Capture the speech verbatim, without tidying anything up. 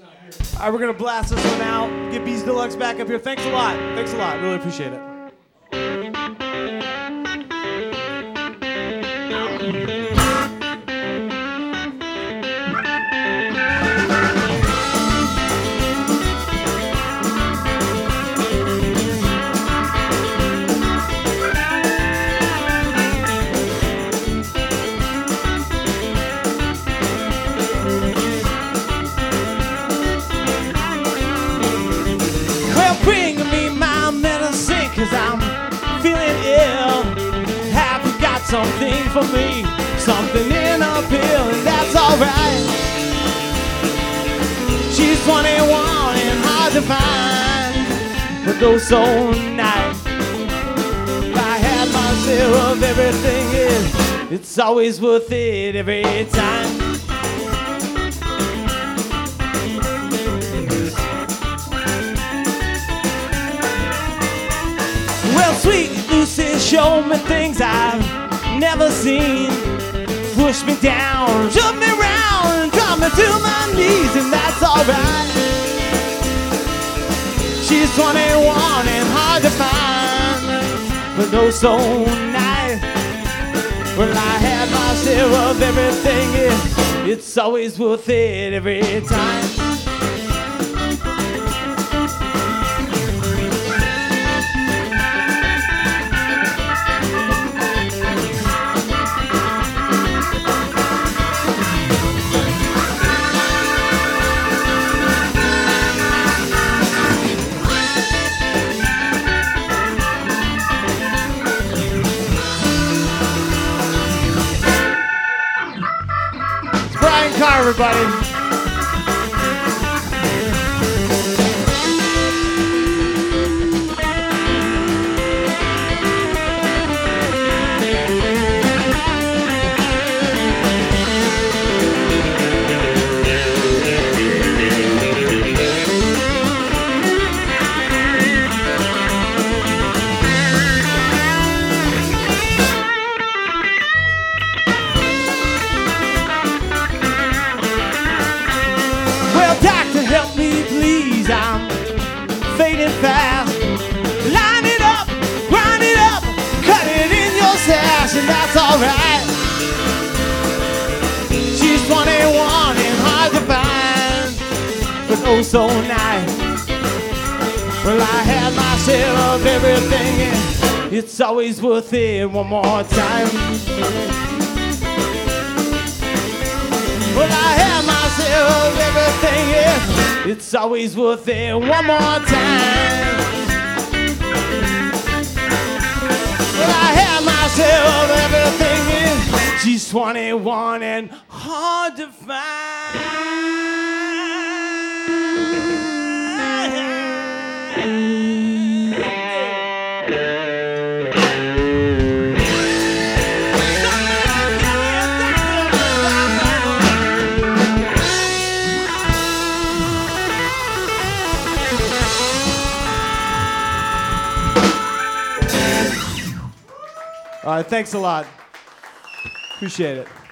All right, we're gonna blast this one out. Get Bees Deluxe back up here. Thanks a lot. Thanks a lot. Really appreciate it. Cause I'm feeling ill. Have you got something for me? Something in a pill, and that's alright. She's twenty-one and hard to find, but though so nice. I had my share of everything, it, it's always worth it every time. Well, sweet Lucy showed me things I've never seen. Pushed me down, shoved me around, and dropped me to my knees, and that's alright. She's twenty-one and hard to find, but oh so nice. Well, I had my share of everything, it, it's always worth it every time. Car, everybody. Help me, please, I'm fading fast. Line it up, grind it up, cut it in your sash, and that's alright. She's twenty-one and hard to find, but oh so nice. Well, I had my share of everything, and it's always worth it one more time. Well, I had my share of everything, yeah. It's always worth it one more time. Well, I had my share of everything, yeah. She's twenty-one and hard to find. All right, thanks a lot. Appreciate it.